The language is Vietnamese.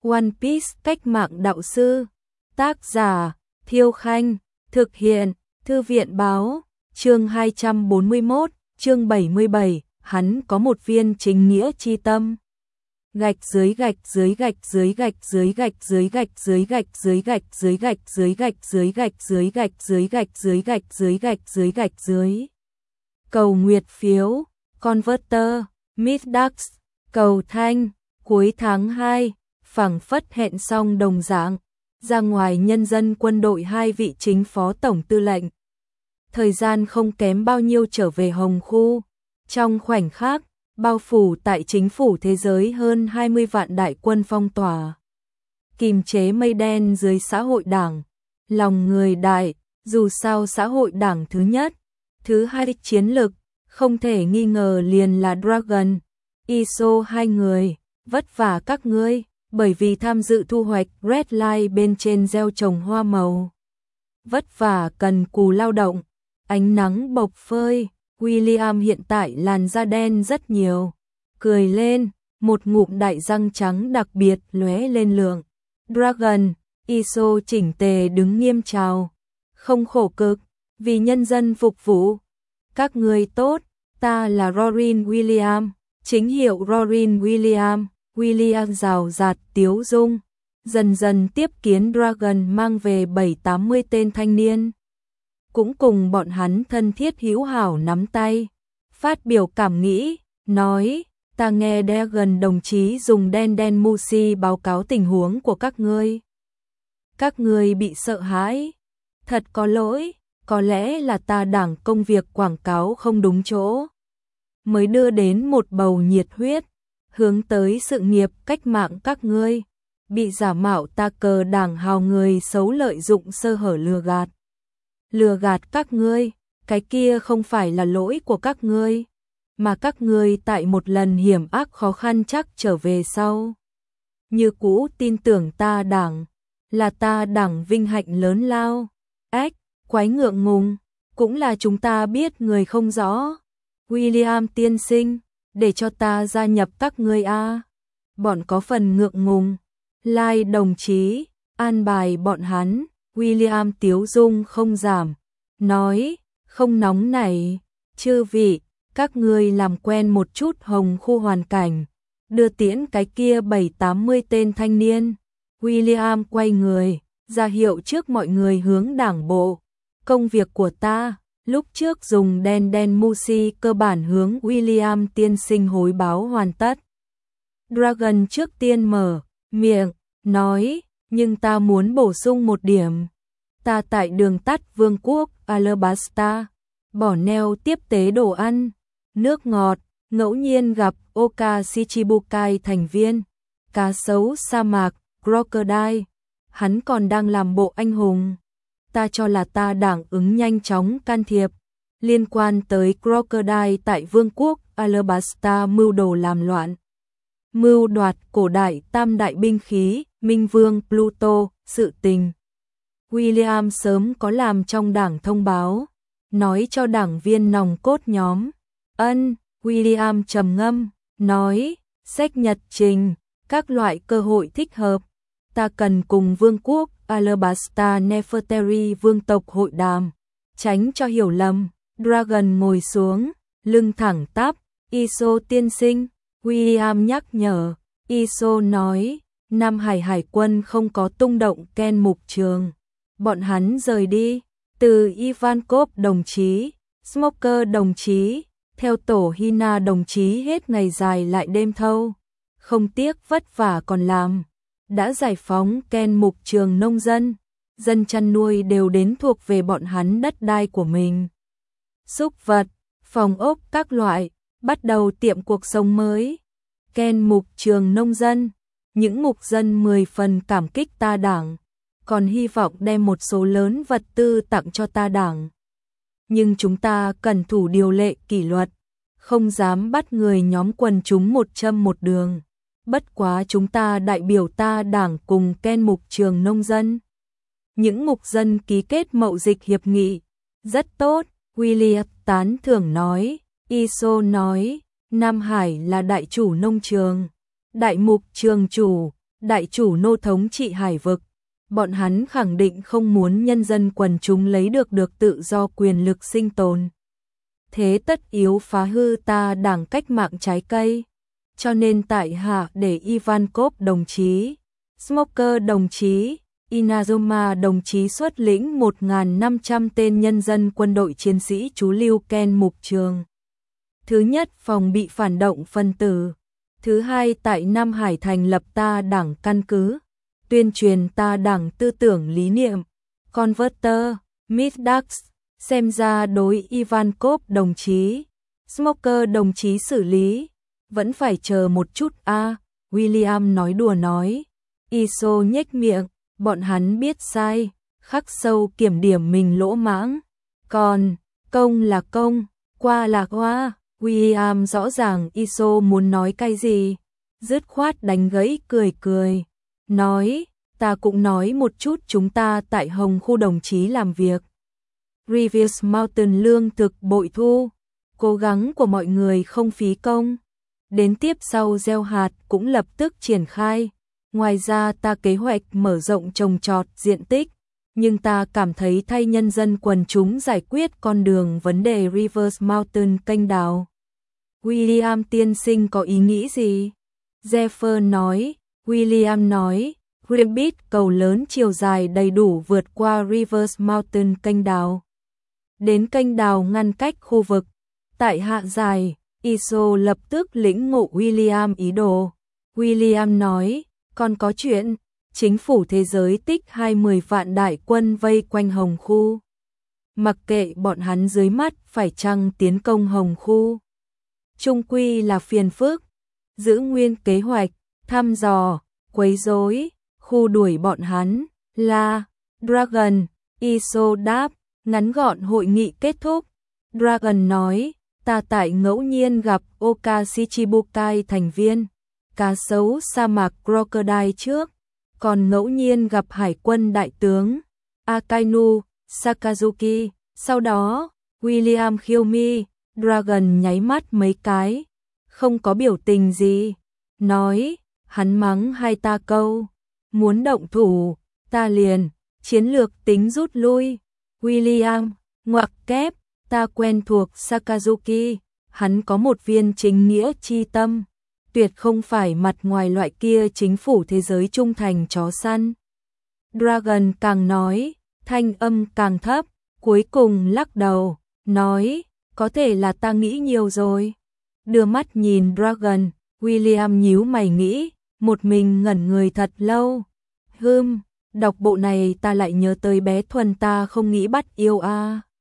One Piece cách mạng đạo sư. Tác giả Thiêu Khanh. Thực hiện Thư viện Báo. Chương 241, chương 77, hắn có một viên chính nghĩa chi tâm. Gạch dưới gạch dưới gạch dưới gạch dưới gạch dưới gạch dưới gạch dưới gạch dưới gạch dưới gạch dưới gạch dưới gạch dưới gạch dưới gạch dưới gạch dưới gạch dưới. Cầu nguyệt phiếu, Converter, Middax, cầu thanh, cuối tháng 2, phảng phất hẹn xong đồng dạng, ra ngoài nhân dân quân đội 2 vị chính phó tổng tư lệnh. Thời gian không kém bao nhiêu trở về Hồng Khu, trong khoảnh khắc, bao phủ tại chính phủ thế giới hơn 20 vạn đại quân phong tỏa. Kìm chế mây đen dưới xã hội đảng, lòng người đại, dù sao xã hội đảng thứ nhất, thứ hai chiến lực, không thể nghi ngờ liền là Dragon, ISO hai người, vất vả các ngươi, bởi vì tham dự thu hoạch Red Light bên trên gieo trồng hoa màu. Vất vả cần cù lao động, ánh nắng bộc phơi, William hiện tại làn da đen rất nhiều, cười lên, một ngụm đại răng trắng đặc biệt lóe lên lượng. Dragon, ISO chỉnh tề đứng nghiêm chào, không khổ cực, vì nhân dân phục vụ. Các người tốt, ta là Rorin William, chính hiệu Rorin William. William rào rạt tiếu dung, dần dần tiếp kiến Dragon mang về 7-80 tên thanh niên. Cũng cùng bọn hắn thân thiết hữu hảo nắm tay, phát biểu cảm nghĩ, nói, ta nghe Dragon đồng chí dùng đen Musi báo cáo tình huống của các ngươi. Các ngươi bị sợ hãi, thật có lỗi, có lẽ là ta đảng công việc quảng cáo không đúng chỗ, mới đưa đến một bầu nhiệt huyết, hướng tới sự nghiệp cách mạng các ngươi, bị giả mạo ta cờ đảng hào người xấu lợi dụng sơ hở lừa gạt. Lừa gạt các ngươi, cái kia không phải là lỗi của các ngươi, mà các ngươi tại một lần hiểm ác khó khăn chắc trở về sau. Như cũ tin tưởng ta đảng, là ta đảng vinh hạnh lớn lao, ếch, quái ngượng ngùng, cũng là chúng ta biết người không rõ. William tiên sinh, để cho ta gia nhập các ngươi a. Bọn có phần ngượng ngùng. Lai đồng chí, an bài bọn hắn. William tiếu dung không giảm, nói, không nóng này, chư vị, các ngươi làm quen một chút Hồng Khu hoàn cảnh, đưa tiễn cái kia 7-80 tên thanh niên. William quay người, ra hiệu trước mọi người hướng đảng bộ. Công việc của ta, lúc trước dùng đen Musi cơ bản hướng William tiên sinh hối báo hoàn tất. Dragon trước tiên mở miệng, nói, nhưng ta muốn bổ sung một điểm. Ta tại đường tắt Vương quốc Alabasta, bỏ neo tiếp tế đồ ăn, nước ngọt, ngẫu nhiên gặp Oka Shichibukai thành viên, cá sấu sa mạc, Crocodile. Hắn còn đang làm bộ anh hùng. Ta cho là ta đảng ứng nhanh chóng can thiệp, liên quan tới Crocodile tại Vương quốc Alabasta mưu đồ làm loạn. Mưu đoạt cổ đại tam đại binh khí, Minh Vương Pluto, sự tình. William sớm có làm trong đảng thông báo, nói cho đảng viên nòng cốt nhóm. William trầm ngâm, nói, sách nhật trình, các loại cơ hội thích hợp. Ta cần cùng Vương quốc Alabasta Nefertari vương tộc hội đàm, tránh cho hiểu lầm. Dragon ngồi xuống, lưng thẳng tắp, ISO tiên sinh, William nhắc nhở. ISO nói, Nam Hải quân không có tung động Ken mục trường. Bọn hắn rời đi, từ Ivankov đồng chí, Smoker đồng chí, theo tổ Hina đồng chí hết ngày dài lại đêm thâu, không tiếc vất vả còn làm, đã giải phóng Ken mục trường nông dân, dân chăn nuôi đều đến thuộc về bọn hắn đất đai của mình. Súc vật, phòng ốc các loại, bắt đầu tiệm cuộc sống mới. Ken mục trường nông dân, những mục dân 10 phần cảm kích ta đảng, còn hy vọng đem một số lớn vật tư tặng cho ta đảng. Nhưng chúng ta cần thủ điều lệ kỷ luật, không dám bắt người nhóm quần chúng một châm một đường. Bất quá chúng ta đại biểu ta đảng cùng Ken mục trường nông dân. Những mục dân ký kết mậu dịch hiệp nghị. Rất tốt, William tán thưởng nói. ISO nói, Nam Hải là đại chủ nông trường, đại mục trường chủ, đại chủ nô thống trị hải vực. Bọn hắn khẳng định không muốn nhân dân quần chúng lấy được tự do quyền lực sinh tồn. Thế tất yếu phá hư ta đảng cách mạng trái cây. Cho nên tại hạ để Ivankov đồng chí, Smoker đồng chí, Inazuma đồng chí xuất lĩnh 1.500 tên nhân dân quân đội chiến sĩ trú lưu Ken mục trường. Thứ nhất, phòng bị phản động phân tử. Thứ hai, tại Nam Hải thành lập ta đảng căn cứ, tuyên truyền ta đảng tư tưởng lý niệm. Converter, Midax, xem ra đối Ivankov đồng chí, Smoker đồng chí xử lý, vẫn phải chờ một chút a. William nói đùa nói. Iso nhếch miệng, bọn hắn biết sai, khắc sâu kiểm điểm mình lỗ mãng. Còn, công là công, qua là qua. William rõ ràng Iso muốn nói cái gì, dứt khoát đánh gãy cười. Nói, ta cũng nói một chút chúng ta tại Hồng khu đồng chí làm việc. Rivers Mountain lương thực bội thu, cố gắng của mọi người không phí công. Đến tiếp sau gieo hạt cũng lập tức triển khai. Ngoài ra ta kế hoạch mở rộng trồng trọt diện tích, nhưng ta cảm thấy thay nhân dân quần chúng giải quyết con đường vấn đề Rivers Mountain kênh đào. William tiên sinh có ý nghĩ gì? Jeffer nói. William nói, Grimbit cầu lớn chiều dài đầy đủ vượt qua Rivers Mountain kênh đào. Đến kênh đào ngăn cách khu vực. Tại hạ dài, Iso lập tức lĩnh ngộ William ý đồ. William nói, còn có chuyện, chính phủ thế giới tích 20 vạn đại quân vây quanh Hồng khu. Mặc kệ bọn hắn dưới mắt phải chăng tiến công Hồng khu. Trung quy là phiền phức, giữ nguyên kế hoạch, thăm dò, quấy rối, khu đuổi bọn hắn, là Dragon. Iso đáp, ngắn gọn hội nghị kết thúc. Dragon nói, ta tại ngẫu nhiên gặp Oka Shichibukai thành viên, cá sấu sa mạc Crocodile trước, còn ngẫu nhiên gặp hải quân đại tướng Akainu Sakazuki. Sau đó, William khiêu mi, Dragon nháy mắt mấy cái, không có biểu tình gì, nói, hắn mắng hai ta câu, muốn động thủ, ta liền, chiến lược tính rút lui. William, ngoặc kép, ta quen thuộc Sakazuki, hắn có một viên chính nghĩa chi tâm, tuyệt không phải mặt ngoài loại kia chính phủ thế giới trung thành chó săn. Dragon càng nói, thanh âm càng thấp, cuối cùng lắc đầu, nói, có thể là ta nghĩ nhiều rồi. Đưa mắt nhìn Dragon, William nhíu mày nghĩ, một mình ngẩn người thật lâu. Đọc bộ này ta lại nhớ tới bé Thuần ta không nghĩ bắt yêu a.